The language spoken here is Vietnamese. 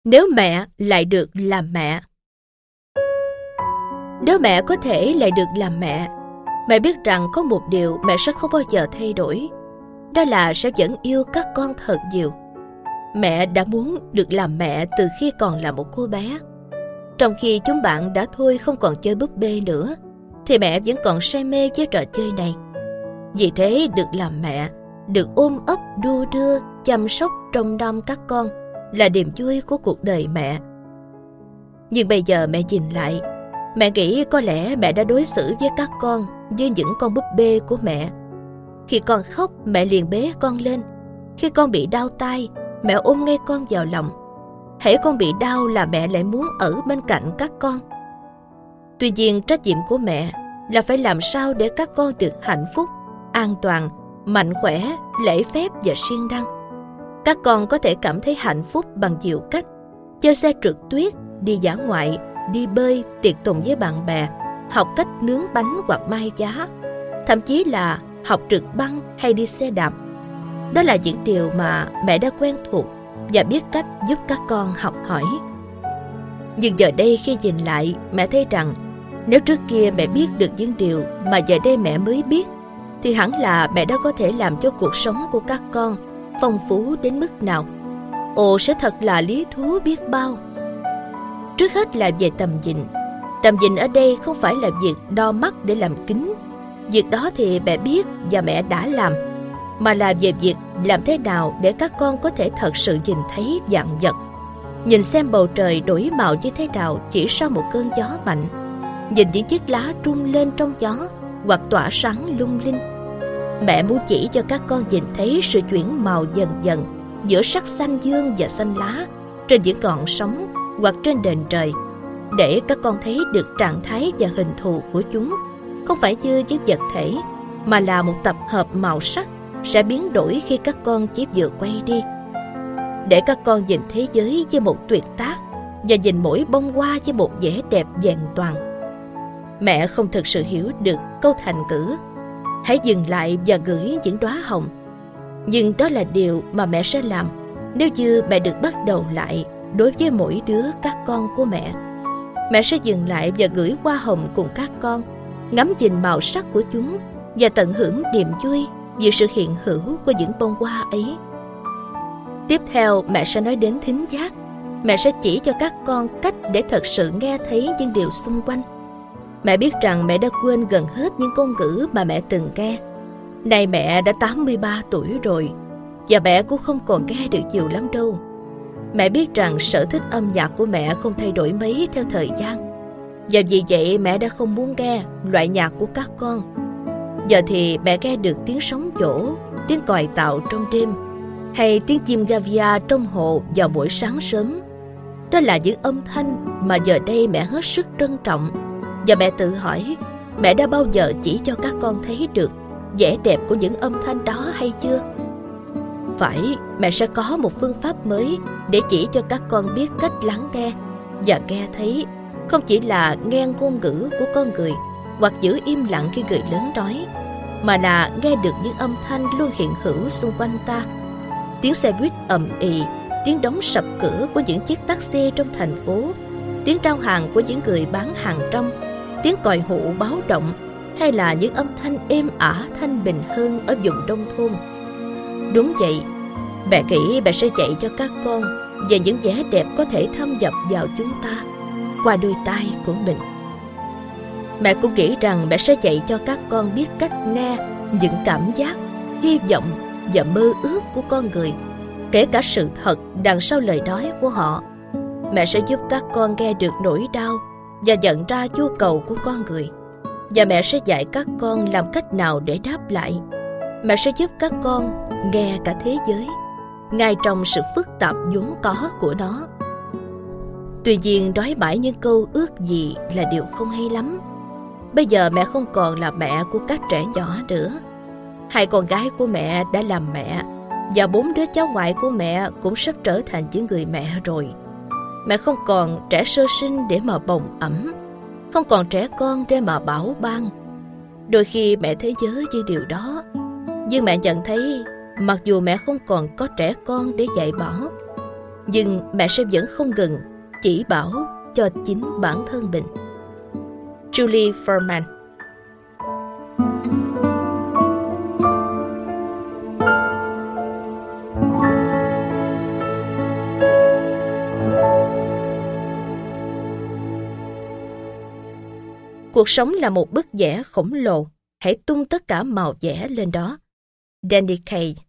Nếu mẹ lại được làm mẹ. Nếu mẹ có thể lại được làm mẹ, mẹ biết rằng có một điều mẹ sẽ không bao giờ thay đổi. Đó là sẽ vẫn yêu các con thật nhiều. Mẹ đã muốn được làm mẹ từ khi còn là một cô bé. Trong khi chúng bạn đã thôi không còn chơi búp bê nữa, thì mẹ vẫn còn say mê với trò chơi này. Vì thế được làm mẹ, được ôm ấp đu đưa, chăm sóc trông nom các con là niềm vui của cuộc đời mẹ. Nhưng bây giờ mẹ nhìn lại, mẹ nghĩ có lẽ mẹ đã đối xử với các con như những con búp bê của mẹ. Khi con khóc, mẹ liền bế con lên. Khi con bị đau tay, mẹ ôm ngay con vào lòng. Hễ con bị đau là mẹ lại muốn ở bên cạnh các con. Tuy nhiên, trách nhiệm của mẹ là phải làm sao để các con được hạnh phúc, an toàn, mạnh khỏe, lễ phép và siêng năng. Các con có thể cảm thấy hạnh phúc bằng nhiều cách: chơi xe trượt tuyết, đi dã ngoại, đi bơi, tiệc tùng với bạn bè, học cách nướng bánh hoặc may giá, thậm chí là học trượt băng hay đi xe đạp. Đó là những điều mà mẹ đã quen thuộc và biết cách giúp các con học hỏi. Nhưng giờ đây khi nhìn lại, mẹ thấy rằng nếu trước kia mẹ biết được những điều mà giờ đây mẹ mới biết, thì hẳn là mẹ đã có thể làm cho cuộc sống của các con phong phú đến mức nào. Ồ, sẽ thật là lý thú biết bao. Trước hết là về tầm nhìn. Tầm nhìn ở đây không phải là việc đo mắt để làm kính. Việc đó thì mẹ biết và mẹ đã làm, mà là về việc làm thế nào để các con có thể thật sự nhìn thấy vạn vật. Nhìn xem bầu trời đổi màu như thế nào chỉ sau một cơn gió mạnh. Nhìn những chiếc lá rung lên trong gió hoặc tỏa sáng lung linh. Mẹ muốn chỉ cho các con nhìn thấy sự chuyển màu dần dần giữa sắc xanh dương và xanh lá trên những ngọn sóng hoặc trên nền trời, để các con thấy được trạng thái và hình thù của chúng không phải như những vật thể, mà là một tập hợp màu sắc sẽ biến đổi khi các con chỉ vừa quay đi. Để các con nhìn thế giới như một tuyệt tác và nhìn mỗi bông hoa như một vẻ đẹp vẹn toàn. Mẹ không thực sự hiểu được câu thành ngữ "Hãy dừng lại và gửi những đóa hồng", nhưng đó là điều mà mẹ sẽ làm nếu như mẹ được bắt đầu lại đối với mỗi đứa các con của mẹ. Mẹ sẽ dừng lại và gửi hoa hồng cùng các con, ngắm nhìn màu sắc của chúng và tận hưởng niềm vui vì sự hiện hữu của những bông hoa ấy. Tiếp theo, mẹ sẽ nói đến thính giác. Mẹ sẽ chỉ cho các con cách để thật sự nghe thấy những điều xung quanh. Mẹ biết rằng mẹ đã quên gần hết những ngôn ngữ mà mẹ từng nghe. Nay mẹ đã 83 tuổi rồi, và mẹ cũng không còn nghe được nhiều lắm đâu. Mẹ biết rằng sở thích âm nhạc của mẹ không thay đổi mấy theo thời gian, và vì vậy mẹ đã không muốn nghe loại nhạc của các con. Giờ thì mẹ nghe được tiếng sóng vỗ, tiếng còi tạo trong đêm, hay tiếng chim gavia trong hồ vào mỗi sáng sớm. Đó là những âm thanh mà giờ đây mẹ hết sức trân trọng. Và mẹ tự hỏi, mẹ đã bao giờ chỉ cho các con thấy được vẻ đẹp của những âm thanh đó hay chưa? Phải, mẹ sẽ có một phương pháp mới để chỉ cho các con biết cách lắng nghe và nghe thấy, không chỉ là nghe ngôn ngữ của con người hoặc giữ im lặng khi người lớn nói, mà là nghe được những âm thanh luôn hiện hữu xung quanh ta. Tiếng xe buýt ầm ĩ, tiếng đóng sập cửa của những chiếc taxi trong thành phố, tiếng rao hàng của những người bán hàng rong, tiếng còi hụ báo động, hay là những âm thanh êm ả thanh bình hơn ở vùng nông thôn. Đúng vậy, mẹ nghĩ mẹ sẽ dạy cho các con về những vẻ đẹp có thể thâm nhập vào chúng ta qua đôi tai của mình. Mẹ cũng nghĩ rằng mẹ sẽ dạy cho các con biết cách nghe những cảm giác, hy vọng và mơ ước của con người, kể cả sự thật đằng sau lời nói của họ. Mẹ sẽ giúp các con nghe được nỗi đau và nhận ra nhu cầu của con người. Và mẹ sẽ dạy các con làm cách nào để đáp lại. Mẹ sẽ giúp các con nghe cả thế giới, ngay trong sự phức tạp vốn có của nó. Tuy nhiên, nói mãi những câu ước gì là điều không hay lắm. Bây giờ mẹ không còn là mẹ của các trẻ nhỏ nữa. 2 con gái của mẹ đã làm mẹ, và 4 đứa cháu ngoại của mẹ cũng sắp trở thành những người mẹ rồi. Mẹ không còn trẻ sơ sinh để mà bồng ẵm, không còn trẻ con để mà bảo ban. Đôi khi mẹ thấy nhớ như điều đó, nhưng mẹ nhận thấy mặc dù mẹ không còn có trẻ con để dạy bảo, nhưng mẹ sẽ vẫn không ngừng chỉ bảo cho chính bản thân mình. Julie Furman. Cuộc sống là một bức vẽ khổng lồ, hãy tung tất cả màu vẽ lên đó. Danny Kaye.